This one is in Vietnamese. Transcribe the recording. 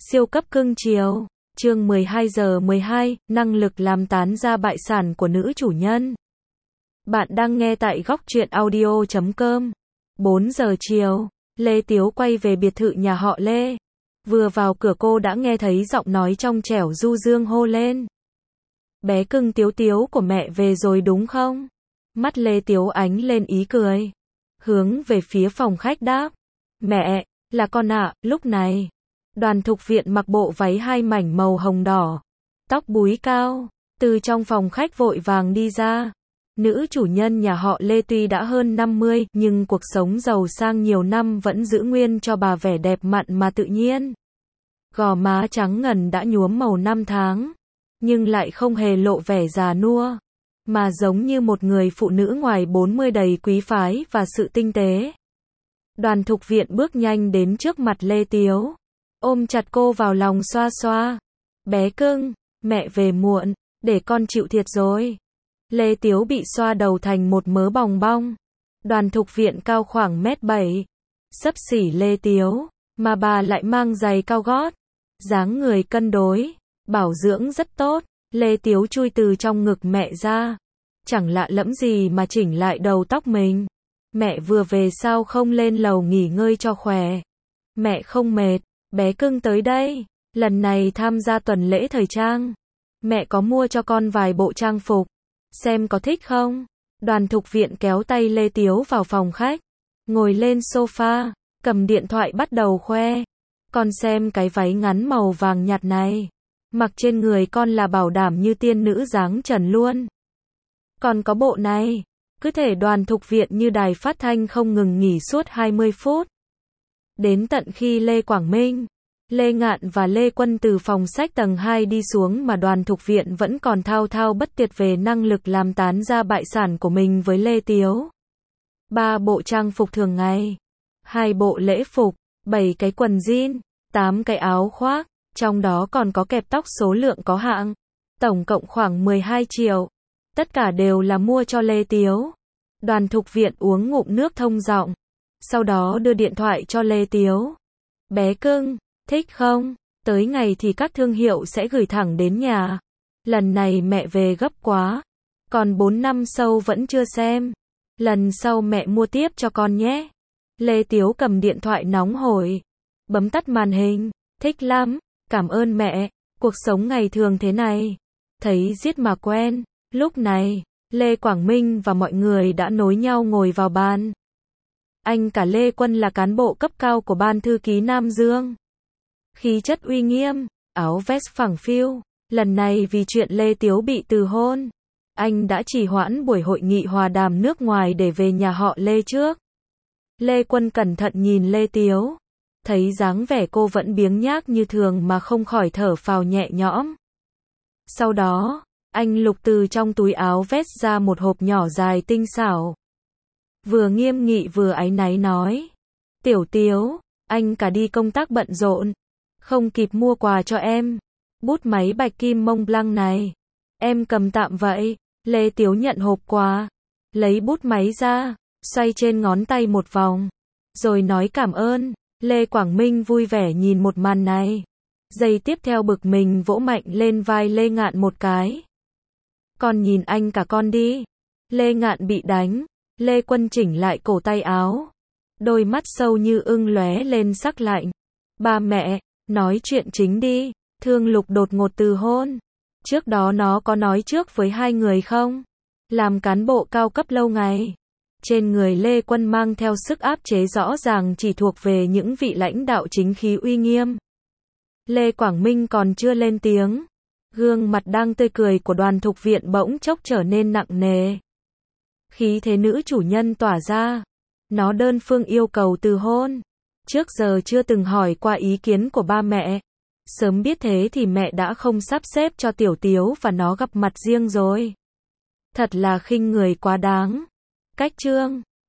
Siêu cấp cưng chiều. Chương 12:12, năng lực làm tán ra bại sản của nữ chủ nhân. Bạn đang nghe tại góc truyện audio.com. 4 giờ chiều, Lê Tiếu quay về biệt thự nhà họ Lê. Vừa vào cửa cô đã nghe thấy giọng nói trong trẻo du dương hô lên. Bé cưng Tiếu Tiếu của mẹ về rồi đúng không? Mắt Lê Tiếu ánh lên ý cười. Hướng về phía phòng khách đáp. Mẹ, là con ạ. Lúc này, Đoàn Thục Viện mặc bộ váy hai mảnh màu hồng đỏ, tóc búi cao, từ trong phòng khách vội vàng đi ra. Nữ chủ nhân nhà họ Lê tuy đã hơn 50, nhưng cuộc sống giàu sang nhiều năm vẫn giữ nguyên cho bà vẻ đẹp mặn mà tự nhiên. Gò má trắng ngần đã nhuốm màu năm tháng, nhưng lại không hề lộ vẻ già nua, mà giống như một người phụ nữ ngoài 40 đầy quý phái và sự tinh tế. Đoàn Thục Viện bước nhanh đến trước mặt Lê Tiếu, ôm chặt cô vào lòng xoa xoa. Bé cưng, mẹ về muộn, để con chịu thiệt rồi. Lê Tiếu bị xoa đầu thành một mớ bòng bong. Đoàn Thục Viện cao khoảng 1m7, xấp xỉ Lê Tiếu, mà bà lại mang giày cao gót. Dáng người cân đối, bảo dưỡng rất tốt. Lê Tiếu chui từ trong ngực mẹ ra. Chẳng lạ lẫm gì mà chỉnh lại đầu tóc mình. Mẹ vừa về sao không lên lầu nghỉ ngơi cho khỏe? Mẹ không mệt, bé cưng tới đây. Lần này tham gia tuần lễ thời trang. Mẹ có mua cho con vài bộ trang phục. Xem có thích không? Đoàn Thục Viện kéo tay Lê Tiếu vào phòng khách. Ngồi lên sofa, cầm điện thoại bắt đầu khoe. Con xem cái váy ngắn màu vàng nhạt này. Mặc trên người con là bảo đảm như tiên nữ dáng trần luôn. Còn có bộ này. Cứ thể Đoàn Thục Viện như đài phát thanh không ngừng nghỉ suốt 20 phút. Đến tận khi Lê Quảng Minh, Lê Ngạn và Lê Quân từ phòng sách tầng 2 đi xuống mà Đoàn Thục Viện vẫn còn thao thao bất tuyệt về năng lực làm tán ra bại sản của mình với Lê Tiếu. 3 bộ trang phục thường ngày, 2 bộ lễ phục, 7 cái quần jean, 8 cái áo khoác, trong đó còn có kẹp tóc số lượng có hạn. Tổng cộng khoảng 12 triệu. Tất cả đều là mua cho Lê Tiếu. Đoàn Thục Viện uống ngụm nước thông giọng, sau đó đưa điện thoại cho Lê Tiếu. Bé cưng, thích không? Tới ngày thì các thương hiệu sẽ gửi thẳng đến nhà. Lần này mẹ về gấp quá. Còn 4 năm sau vẫn chưa xem. Lần sau mẹ mua tiếp cho con nhé. Lê Tiếu cầm điện thoại nóng hổi. Bấm tắt màn hình. Thích lắm. Cảm ơn mẹ. Cuộc sống ngày thường thế này. Thấy giết mà quen. Lúc này, Lê Quảng Minh và mọi người đã nối nhau ngồi vào bàn. Anh cả Lê Quân là cán bộ cấp cao của ban thư ký Nam Dương. Khí chất uy nghiêm, áo vest phẳng phiu. Lần này vì chuyện Lê Tiếu bị từ hôn, anh đã trì hoãn buổi hội nghị hòa đàm nước ngoài để về nhà họ Lê trước. Lê Quân cẩn thận nhìn Lê Tiếu, thấy dáng vẻ cô vẫn biếng nhác như thường mà không khỏi thở phào nhẹ nhõm. Sau đó, anh lục từ trong túi áo vest ra một hộp nhỏ dài tinh xảo. Vừa nghiêm nghị vừa áy náy nói. Tiểu Tiếu, anh cả đi công tác bận rộn, không kịp mua quà cho em. Bút máy bạch kim Mont Blanc này, em cầm tạm vậy. Lê Tiếu nhận hộp quà, lấy bút máy ra, xoay trên ngón tay một vòng, rồi nói cảm ơn. Lê Quảng Minh vui vẻ nhìn một màn này. Giây tiếp theo bực mình vỗ mạnh lên vai Lê Ngạn một cái. Con nhìn anh cả con đi. Lê Ngạn bị đánh. Lê Quân chỉnh lại cổ tay áo. Đôi mắt sâu như ưng lóe lên sắc lạnh. Ba mẹ, nói chuyện chính đi. Thương Lục đột ngột từ hôn. Trước đó nó có nói trước với hai người không? Làm cán bộ cao cấp lâu ngày. Trên người Lê Quân mang theo sức áp chế rõ ràng chỉ thuộc về những vị lãnh đạo chính khí uy nghiêm. Lê Quảng Minh còn chưa lên tiếng. Gương mặt đang tươi cười của Đoàn Thục Viện bỗng chốc trở nên nặng nề. Khí thế nữ chủ nhân tỏa ra. Nó đơn phương yêu cầu từ hôn. Trước giờ chưa từng hỏi qua ý kiến của ba mẹ. Sớm biết thế thì mẹ đã không sắp xếp cho Tiểu Tiếu và nó gặp mặt riêng rồi. Thật là khinh người quá đáng. Cách chương